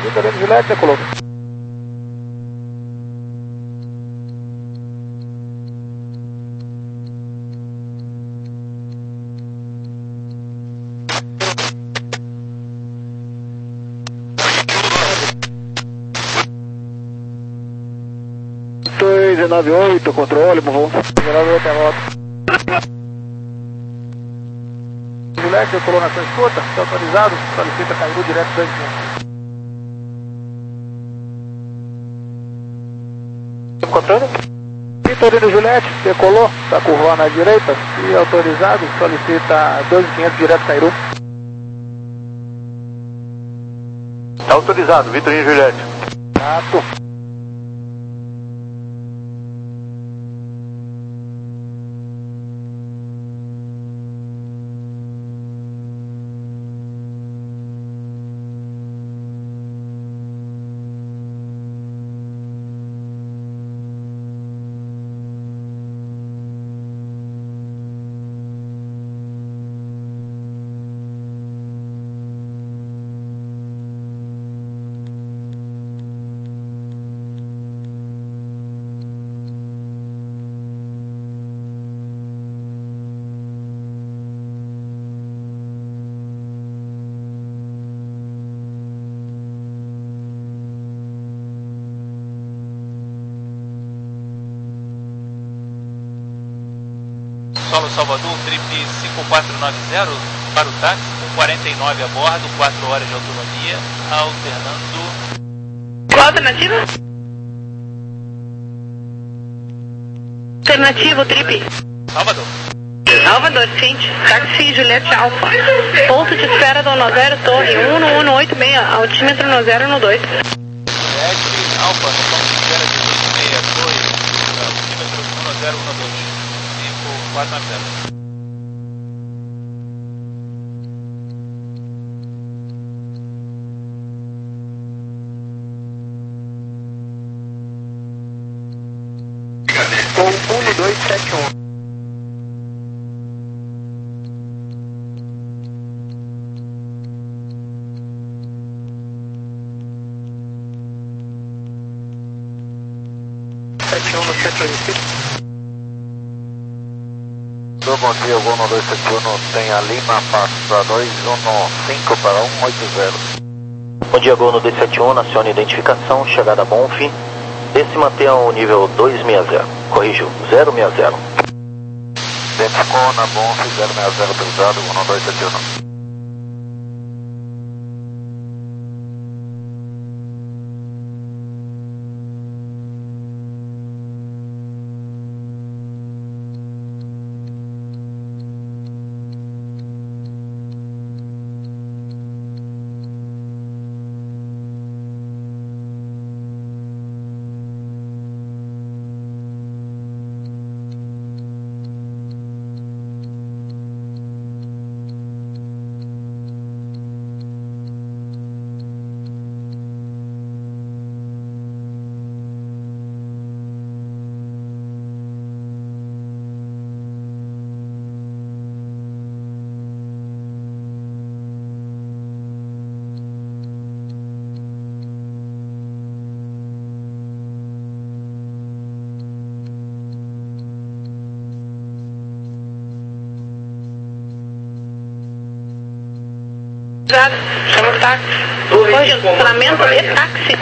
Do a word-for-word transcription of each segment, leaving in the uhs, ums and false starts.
Vitorino Juliette, decolou. dois nove oito, controle, voo. dois nove oito é volta. Juliette, decolou na sua escuta, está autorizado, solicita Cairu direto dois quinhentos. Controle? Vitorino Juliette, decolou, está curvando à direita, e autorizado, solicita dois quinhentos direto Cairu. Está autorizado, Vitorino Juliette. Tato. Solo Salvador, trip cinco quatro nove zero para o táxi, com quarenta e nove a bordo, quatro horas de autonomia, alternando... Qual alternativa? Alternativo, trip. Salvador. Salvador, ciente. Táxi Juliette Alfa. Ponto de espera do Nozero Torre, um um oito seis, altímetro Nozero no dois. Juliette Alfa, no ponto de espera de dois seis dois, altímetro Nozero no dois. cinco quatro nove zero. um dois sete um. sete um no centro de Bom dia, voo no dois sete um, tem a Lima, passo para dois um cinco para um oito zero. Bom dia, Gol no dois sete um, acione identificação, chegada a Bonf, desce e mantenha o nível dois seis zero, corrijo, zero seis zero. Identificou na Bonf, zero seis zero, autorizado, voo no dois sete um. Chama o táxi. Posicionamento e táxi.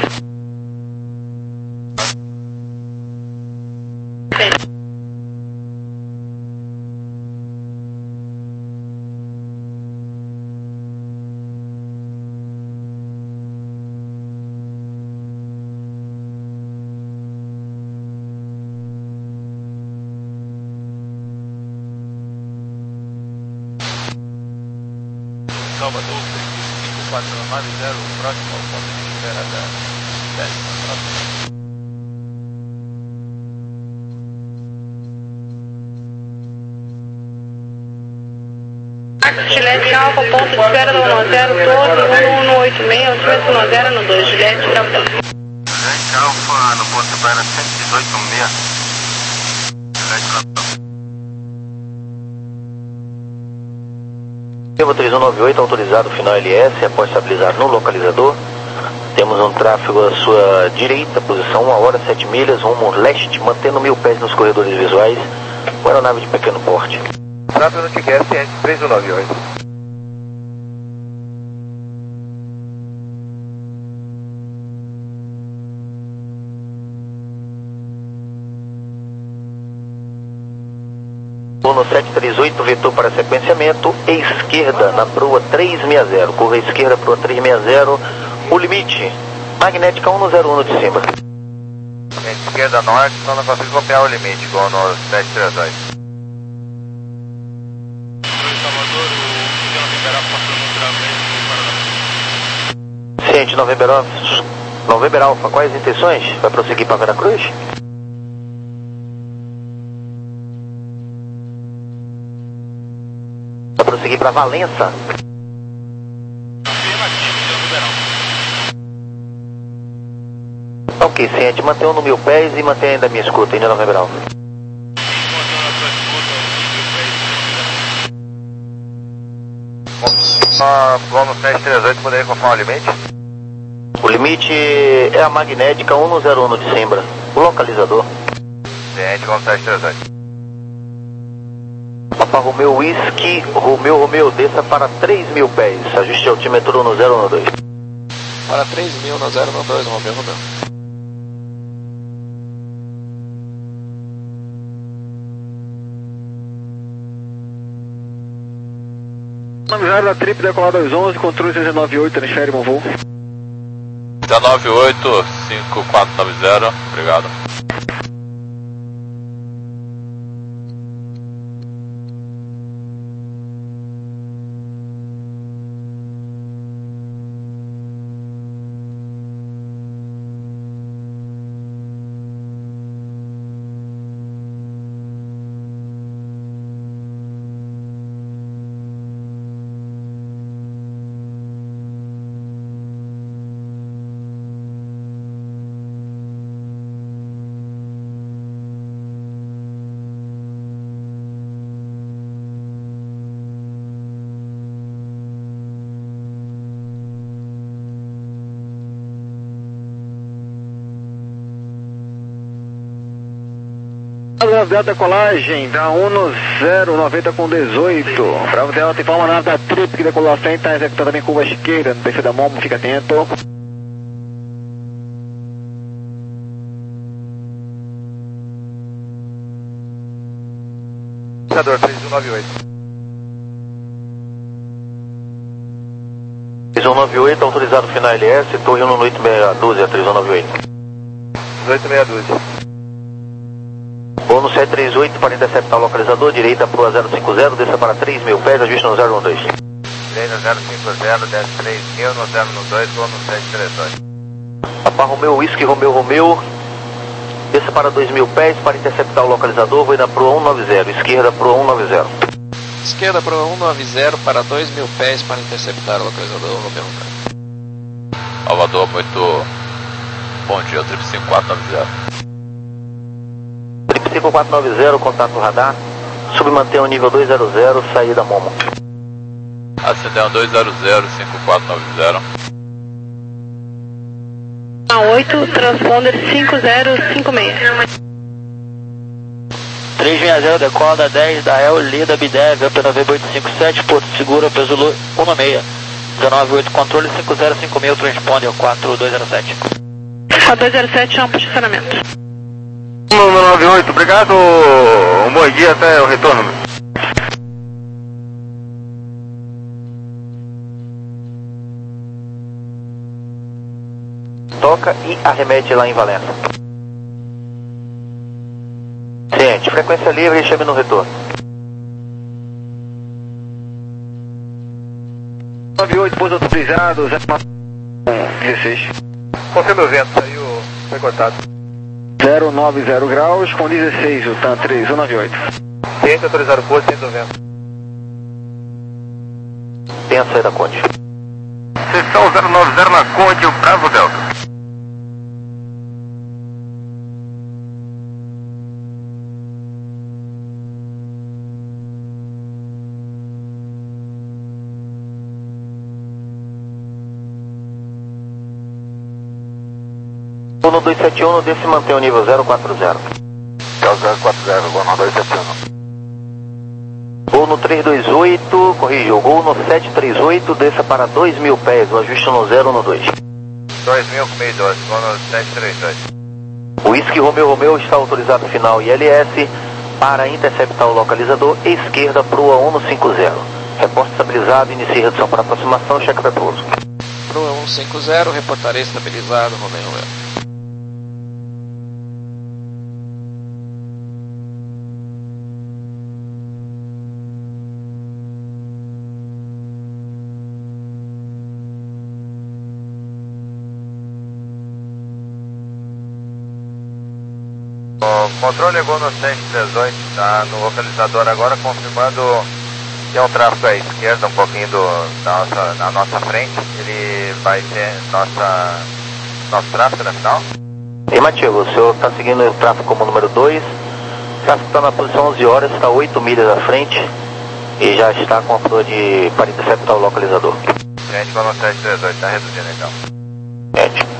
Salvador, cinco quatro nove zero, próximo ao ponto de espera da décima próxima. Táxi Juliette Alfa, ponto de espera do Nozero Torre, um um oito seis, altímetro Nozero no dois, Juliette Alfa. Juliette Alfa, no ponto de espera cento e dezoito seis. Juliette Alfa. Evo três um nove oito, autorizado final L S, após estabilizar no localizador. Temos um tráfego à sua direita, posição uma hora, sete milhas, rumo leste, mantendo mil pés nos corredores visuais, com aeronave de pequeno porte. Tráfego no T Q S três um nove oito. No sete três oito, vetor para sequenciamento, esquerda na proa trezentos e sessenta, curva esquerda, proa trezentos e sessenta, o limite, magnética um zero um de cima. Esquerda norte, só não consigo copiar o limite, igual no sete três dois. Salvador, o Miguel Ribeirão passou no Paraná. Ciente, November Alpha, November Alpha, quais intenções? Vai prosseguir para Veracruz? Vai prosseguir para Valença? Afirmativo, Miguel Ribeirão. Ok, ciente, mantenha no mil pés e mantenha ainda a minha escuta, ainda November Alpha. Encontrando a sua escuta, o mil pés. Só igual no sete três oito, poderia confirmar o limite? O limite é a magnética um zero um de Simbra, o localizador. Ciente, igual no sete três oito. Papa Romeu Whisky, Romeu Romeu, desça para três mil pés, ajuste altímetro no zero um dois. Para três mil no zero um dois, Romeu Romeu. Avisar da trip decolada aos onze, controle dezenove oito, transfere meu voo. dezenove oito, cinco quatro nove zero, obrigado. Bravo Delta decolagem da um zero noventa com dezoito. Bravo Delta informa a nave da trip que decolou a cem, está executando também curva esquerda no perfil da Momo, fica atento. Pensador três um nove oito. três um nove oito, autorizado final L S, torre um oito seis um doze, três um nove oito. oito seis um doze. Voo no sete três oito para interceptar o localizador, direita proa zero cinco zero, desça para três mil pés, ajuste no zero um dois. Direita zero cinco zero, desce três mil no zero um dois, vou no sete três dois. Papa Romeu Whisky, Romeu Romeu, desça para dois mil pés para interceptar o localizador, vou na proa cento e noventa, esquerda proa cento e noventa. Esquerda para cento e noventa para dois mil pés para interceptar o localizador Romeu Romeu. Salvador, muito bom dia, trip cinco quatro nove zero. cinco quatro nove zero, contato radar, submantenha o nível dois zero zero, saída Momo. Ascendendo dois zero zero, cinco quatro nove zero. A oito, transponder cinco zero cinco seis. trezentos e sessenta, decola da dez da El, Lida Bidev, P nove oito cinco sete, Porto Seguro, peso Zulu um seis. dezenove oito, controle cinco zero cinco seis, transponder quatro dois zero sete. quatro dois zero sete, amplo estacionamento. um nove oito, obrigado. Um bom dia até o retorno. Toca e arremete lá em Valença. Ciente, frequência livre e chame no retorno. nove oito, pouso autorizado, zero dezesseis. Confirma o vento, saiu, foi cortado. zero nove zero graus com dezesseis, o TAM três um nove oito. Ciente, autorizado pouso, cento e noventa. Tem a saída Conde. Seção zero nove zero na Conde, o Bravo Delta. Vou no dois sete um, desse mantém o nível zero quatro zero. É o zero quatro zero, vou no dois sete um. Gol no três dois oito, corrigiu, gol no sete três oito, desça para dois mil pés, o ajuste no zero no dois. dois mil com mil e doze, vou no sete três oito. O Whisky Romeo Romeo está autorizado final I L S para interceptar o localizador esquerda para o A cento e cinquenta. Reporte estabilizado, inicie redução para aproximação, cheque para pouso. Pro A cento e cinquenta, reportarei estabilizado, Romeo Romeo. O controle ligou no sete três oito, tá no localizador agora, confirmando que é um tráfego à esquerda, um pouquinho do, da nossa, na nossa frente. Ele vai ter nossa, nosso tráfego na final? Afirmativo, o senhor está seguindo o tráfego como número dois. O tráfego está na posição onze horas, está oito milhas à frente e já está com a prova de para interceptar o localizador. Frente com o sete três oito, está reduzindo então. Frente.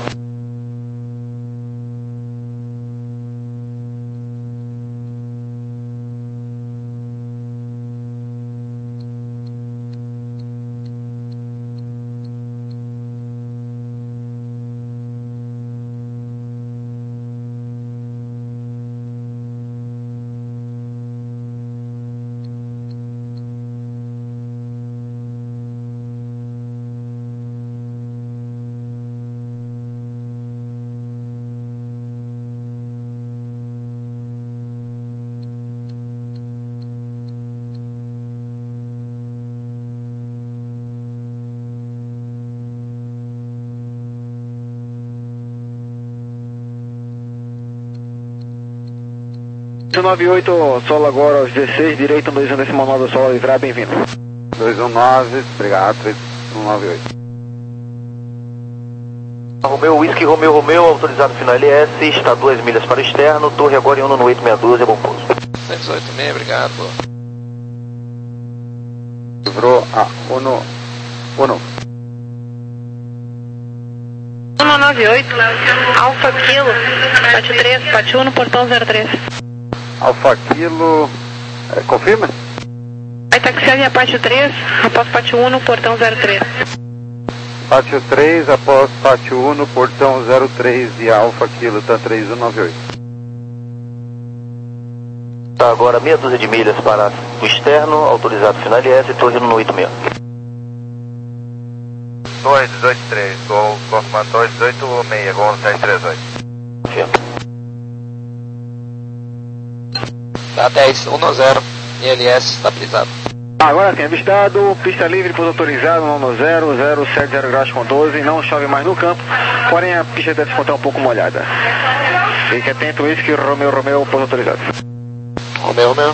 nove oito, solo agora aos dezesseis, direito, dois um decimal nove, solo livrar, bem-vindo. dois um nove, obrigado, dois um nove oito. Romeo Whisky Romeo Romeo, autorizado final L S, está duas milhas para o externo, torre agora em um no oito seis dois, é bom pouso. seis oito seis, obrigado. Livrou a uno, uno. um nove oito, Alfa Kilo, Pátio três, Pátio um no portão zero três. Alfa Kilo, é, confirma? Vai taxiar via Pátio três, após Pátio um no portão zero três. Pátio três, após Pátio um no portão zero três e Alfa Kilo, tá três um nove oito. Está agora meia dúzia de milhas para o externo, autorizado final L S, torre no oito seis. dois dezoito três, gol, confirmando dois dezoito seis, gol no sete três oito. Confirma. Tá dez, um no zero, I L S estabilizado. Agora sim, avistado, pista livre, pouso autorizado, um no zero, zero sete zero graus com doze, não chove mais no campo, porém a pista deve se encontrar um pouco molhada. Fique atento, Whisky Romeo Romeo, pouso autorizado. Romeo Romeo.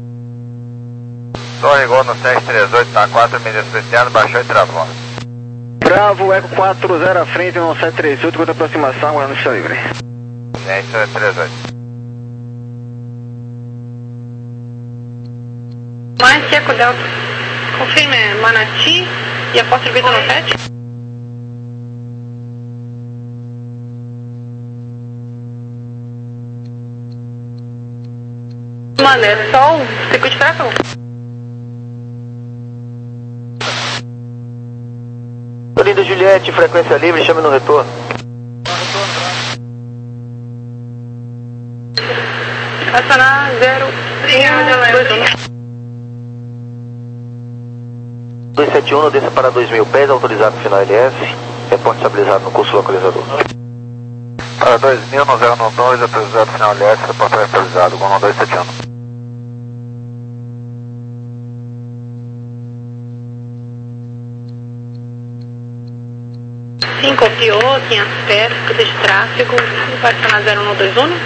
Torre gol no sete três oito, tá quatro milhas pro externo, baixou e travou. Bravo, Eco quatro zero à frente, no sete três oito, contra aproximação, agora no pista livre. sete três oito. Mais Eco Delta, confirme Manati e após serviço no sete. Mano, é sol, circuito fraco? Linda Juliette, frequência livre, chame no retorno. Acionar zero, dois sete um, desça para dois mil pés, autorizado final L S, reporte estabilizado no curso localizador. Para dois mil, no zero nove dois, autorizado final L S, reporte atualizado, gol no dois sete um. cinco, copiou, quinhentos pés, pista de tráfego, vai acionar zero um dois um.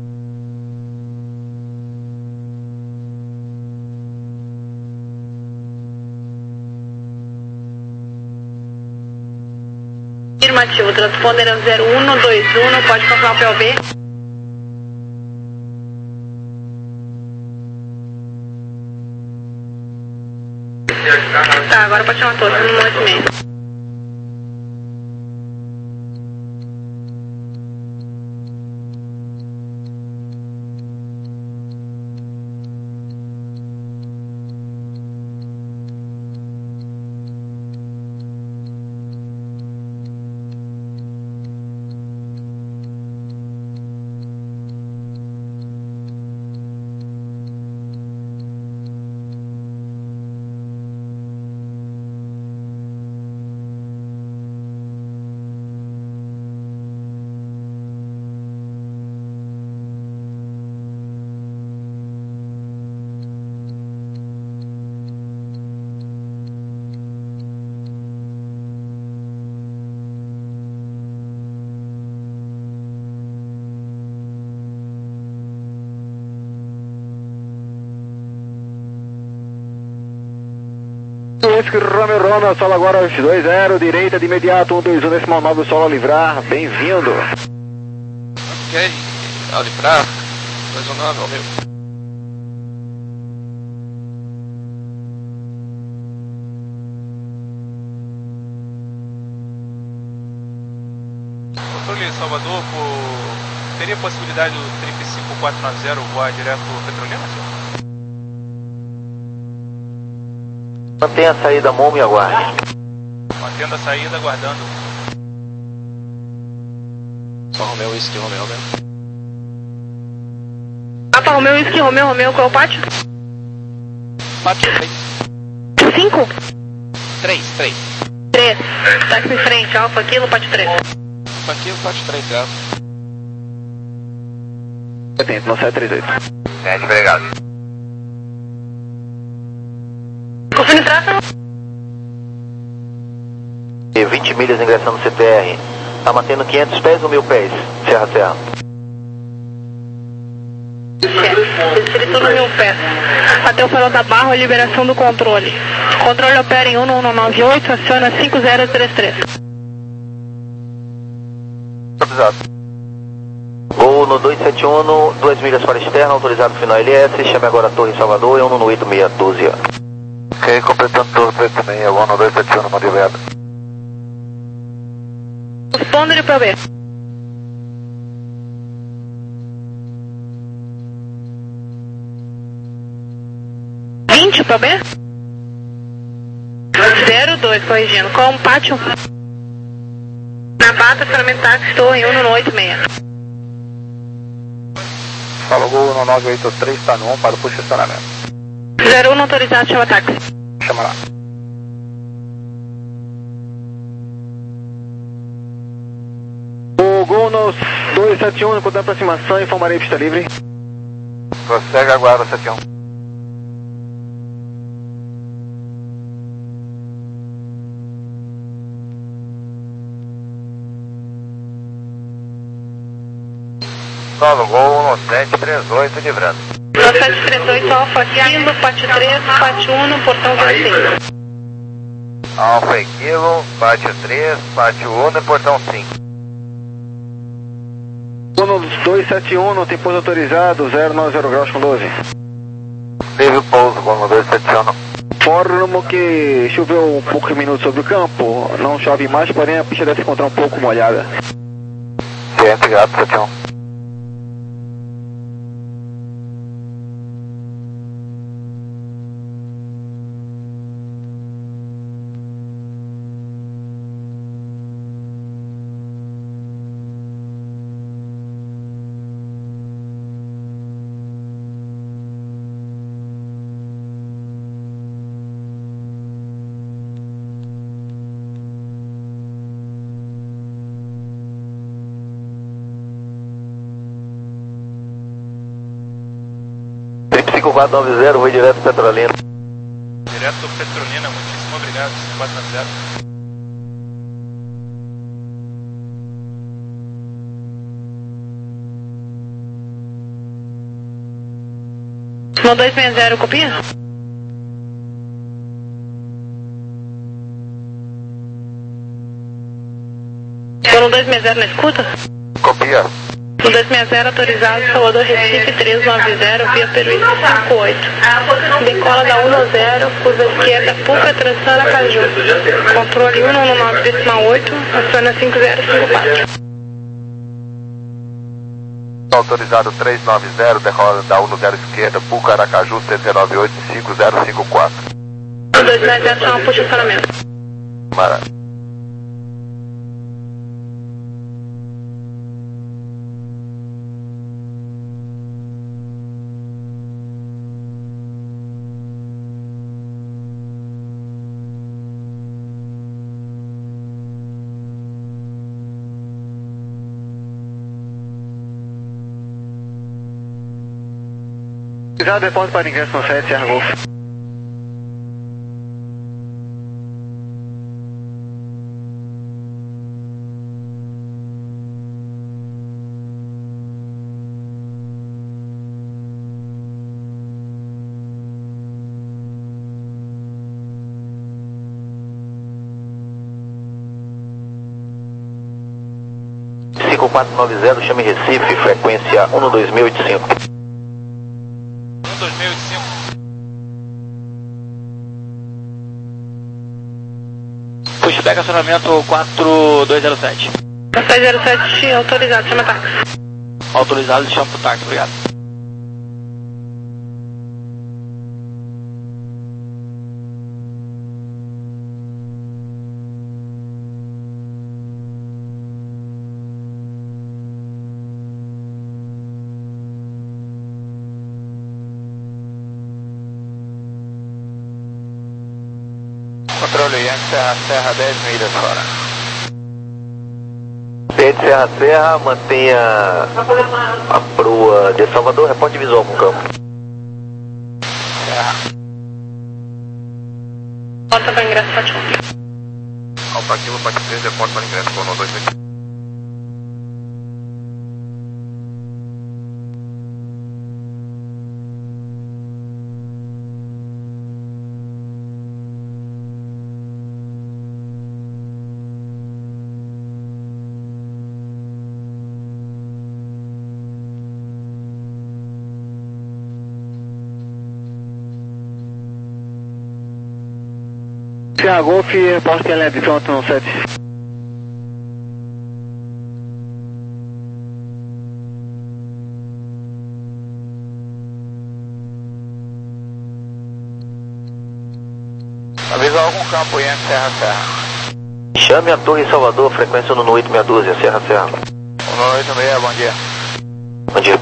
Afirmativo, transponder é zero um dois um, pode confirmar o P O V. Tá, agora pode chamar todos, no oito seis. Whisky Romeo Romeo, solo agora dois zero, direita de imediato, um dois um, decimal nove, solo a livrar, bem-vindo. Ok, ao livrar, dois um nove, Romeo. Controle Salvador, por... teria possibilidade do trip cinco quatro nove zero voar direto Petrolina, senhor? Mantenha a saída Momo e aguarde. Mantendo a saída, aguardando. Só Romeo, Whisky, Romeo, Romeo. Papa Romeu, Whisky, Romeu, Romeu, qual é o pátio? Pátio três. cinco? três, três. três. Táxi em frente, Alfa Kilo, pátio três. Aqui o pátio três, grave. Atento, não sete três oito. Sete, obrigado. Confirme tráfego. E vinte milhas ingressando no C T R. Tá mantendo quinhentos pés ou mil pés? Serra, serra. Distrito no mil pés. Até o farol da Barra, liberação do controle. Controle opera em um um nove oito, aciona cinco zero três três. Autorizado. Voo no dois sete um, duas milhas para externa, autorizado final L S. Chame agora a Torre Salvador e um no oito seis doze. Ok, completando Torre oito seis, um no dois sete um, mande viada. Responder para B. vinte para B? zero dois, corrigindo. Com pátio. Na bata, estacionamento táxi, torre um no oito seis. Falou, Gol no nove oito três, está no um para o posicionamento. zero um autorizado, chama táxi. Chama lá. O Gol no dois sete um, enquanto a aproximação, informarei pista livre. Prossegue agora, sete um. Solo Gol no sete três oito, livrando. No sete três oito, Alfa Kilo, pátio três, pátio um, portão zero cinco. Alfa Kilo, pátio três, pátio um e portão cinco. Gol no dois sete um, não tem pouso autorizado, zero nove zero graus com doze. Teve o pouso, Gol no dois sete um. Informo que choveu um poucos minutos sobre o campo, não chove mais, porém a pista deve se encontrar um pouco molhada. Ciente, gato, sete um. cinco quatro nove zero, vou direto Petrolina. Direto Petrolina, muitíssimo obrigado, cinco quatro nove zero. No dois seis zero, copia? Tô no dois seis zero na escuta? Copia. No dois seis zero, autorizado, Salvador Recife três nove zero, via Peruíbe cinco oito. Decola da um zero, curva esquerda, Puca, transição Aracaju. Controle um um nove decimal oito, aciona cinco zero cinco quatro. Autorizado três nove zero, decola da um zero esquerda, Puca, Aracaju, C Z nove oito cinco zero cinco quatro. No dois seis zero, chama puxa estacionamento. Maravilha. Já depósito para ingresso no sete, Serra Golf. cinco quatro nove zero, chame Recife, frequência um dois mil e oitenta e cinco. um dois mil e oitenta e cinco. Pushback, acionamento quatro dois zero sete. quatro dois zero sete, autorizado, chama táxi. Autorizado, chama pro táxi, obrigado. Controle Yankee Serra Serra, dez milhas fora. Yankee Serra Serra, mantenha a proa de Salvador, reporte visual com o campo. Serra. Porta para ingresso, Pati um. Alfa Kilo, Pati três, reporte para ingresso, Cono dois mil. Serra Golf, reporte elétrico, pronto no sete. Avisa algum campo Yankee Serra Serra. Chame a Torre Salvador, frequência no oito meia dúzia, Serra Serra. um oito seis, bom dia. Bom dia.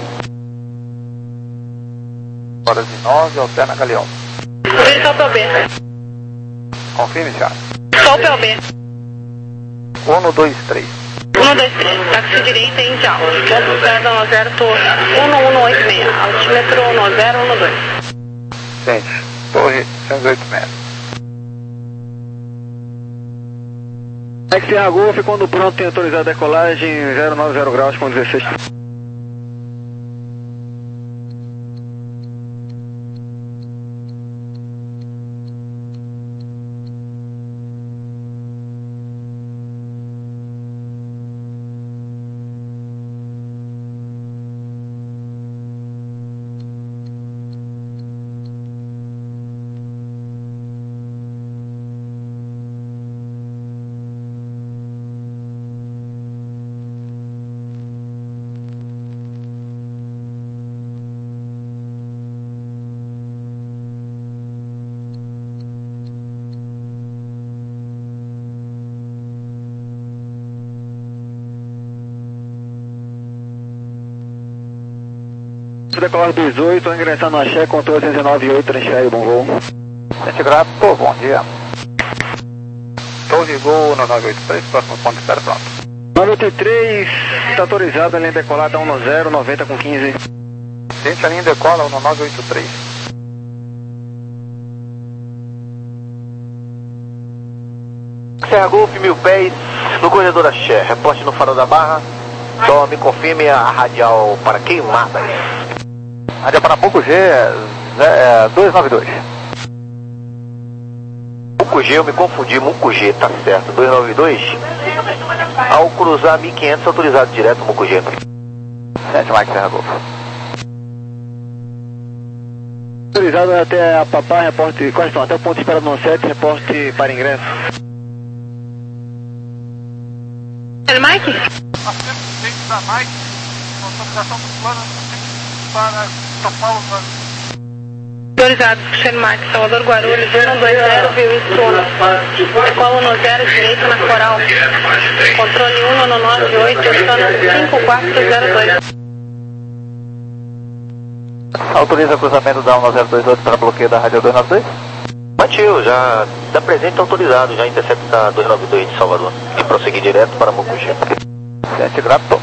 Horas e nove, alterna Galeão. Vire só o P O B. Confirme já. Só o P O B. um dois três. um dois três, táxi direita em Tchau. Ponto zero um zero, torre um um oito seis, altímetro um zero um dois. Gente, torre cento e oito metros. Yankee Serra Golf, quando pronto tem autorizado a decolagem zero nove zero graus com dezesseis. Decolar dois oito, ingressar no Axé, controle cento e nove oito, transfere, bom voo. Gente grato, bom dia. Torre Gol no nove oito três, próximo ponto de espera pronto. nove oito três, está autorizado, a linha decolada um zero, noventa com quinze. Gente, a linha decola no nove oito três. Serra Golf, mil pés, no corredor Axé, reporte no Farol da Barra. Só me confirme a radial para Queimadas. Radial para Mucugê, é, dois nove dois. Mucugê, eu me confundi, Mucugê, tá certo, dois nove dois. Ao cruzar mil e quinhentos, autorizado direto Mucugê. Sete Mike Serra Golf. Autorizado até a Papá, reporte, quais estão? Até o ponto de espera do sete, reporte para ingresso. É Mike? Nós temos dentro da Mike, autorização do plano para São Paulo. Autorizado, Cristiano Mike, Salvador Guarulhos, um dois zero, viu isso? Decola no zero, direito na Coral. Controle um no nove oito, cinco quatro zero dois. Autoriza o cruzamento da um zero dois oito para bloqueio da rádio dois nove dois? Matheus, já está presente autorizado, já intercepta dois nove dois de Salvador. E prosseguir direto para Mucugê. Gente grato.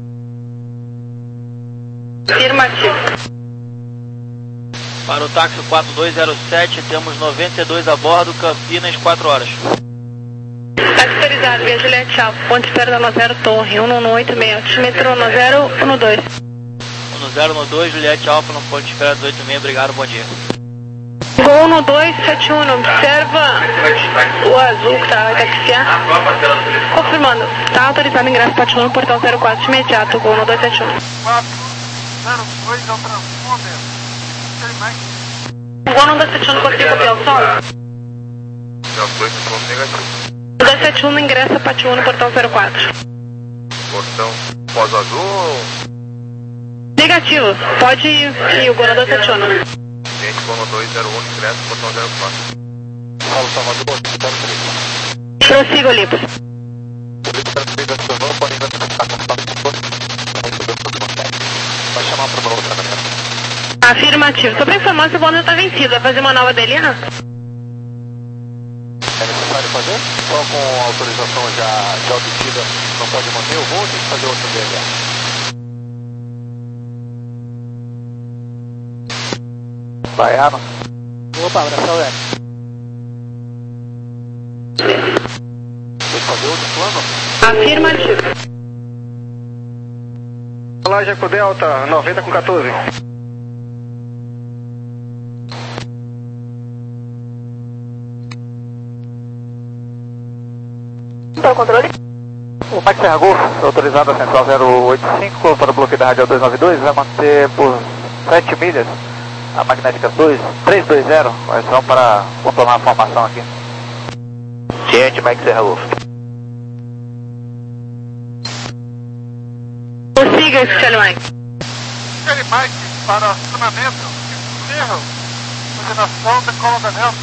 Afirmativo. Para o táxi quatro dois zero sete, temos noventa e dois a bordo, Campinas, quatro horas. Táxi autorizado, via Juliette Alfa, ponto de espera da um zero Torre, um um oito seis, altímetro um zero um dois. um zero um dois, Juliette Alfa, no ponto de espera do oito seis, obrigado, bom dia. Voo no dois sete um, observa o azul que está a taxiar. Confirmando, está autorizado o ingresso Pátio um no portão zero quatro imediato, voo no dois sete um. quatro zero dois é o transponder. Voo no dois sete um, não consigo copiar o som? dois ponto negativo. dois sete um no ingresso Pátio um no portão zero quatro. Portão pós-azul. Negativo, pode ir, ir o voo no dois sete um. Gente, voo no dois zero um, ingresso, portão zero quatro. Paulo Salvador, zero três. Prossiga, Olímpio. Vai chamar para uma outra maneira. Afirmativo. Só para informar se o voo não está vencido. Vai fazer uma nova D L A? É necessário fazer? Só com autorização já, já obtida, não pode manter o voo ou tem que fazer outro D L A? Baiano. Opa, abração, é. Tem que fazer outro plano? Afirmativo. Olá, Jaco Delta, noventa com quatorze. Tá o controle? O Mike Serra Golf, autorizado a central zero oito cinco para bloqueio da radial duzentos e noventa e dois, vai manter por sete milhas a magnética dois três dois zero, vai só para contornar a formação aqui. Ciente, Mike Serra Golf. Prossiga, Charlie Mike. Charlie Mike para acionamento, erro, coordenação decola da Delta.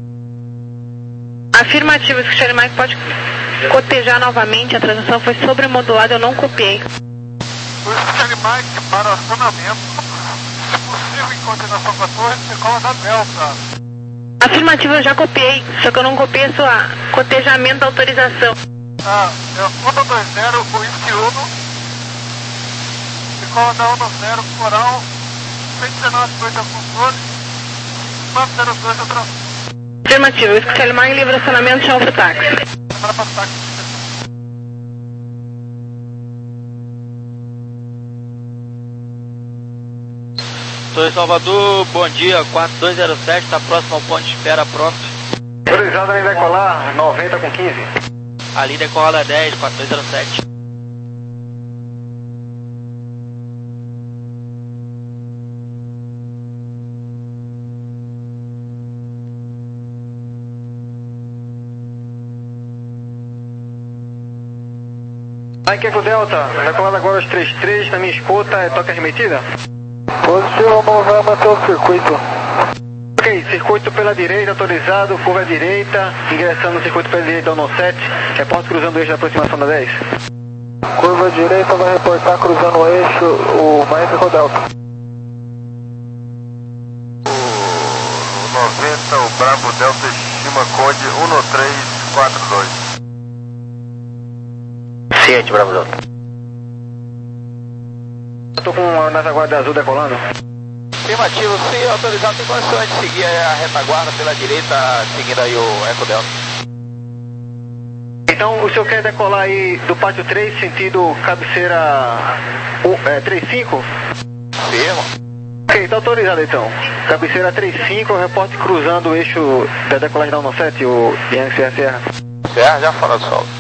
Afirmativo, Charlie Mike pode cotejar novamente, a transação foi sobremodulada, eu não copiei. Charlie Mike para acionamento, possível em coordenação quatorze, decola da Delta. Afirmativo, eu já copiei, só que eu não copiei a sua cotejamento da autorização. Ah, é o ponto dois zero, o whisky uno, decola da um zero, coral, cento e dezenove, dois é o controle, quatro zero dois é o transporte. Afirmativo, Charlie Mike livre acionamento, chama pro táxi. Para para o táxi. Estou em Salvador, bom dia, quatro dois zero sete, está próximo ao ponto de espera, pronto. Autorizado em decolar, noventa com quinze. Ali decola dez, quatro dois zero sete. Mike Eco Delta, decolado agora os trinta e três, na minha escuta, é toque remetida? Positivo, vamos manter o circuito. Ok, circuito pela direita, autorizado, curva à direita, ingressando no circuito pela direita ao no sete, reporte cruzando o eixo da aproximação da dez. Curva à direita vai reportar cruzando o eixo, o Mike Eco Delta. O noventa, o Bravo Delta Shima Code um três quatro dois. Ciente, Bravo Delta. Eu tô com a retaguarda azul decolando. Afirmativo, se autorizado, tem condições de seguir a retaguarda pela direita, seguindo aí o Eco Delta. Então o senhor quer decolar aí do pátio três, sentido cabeceira é, trinta e cinco? Firma. Ok, tá autorizado então. Cabeceira trinta e cinco, reporte cruzando o eixo da decolagem da um sete, o Yankee Sierra Sierra. Serra, já falou do solo.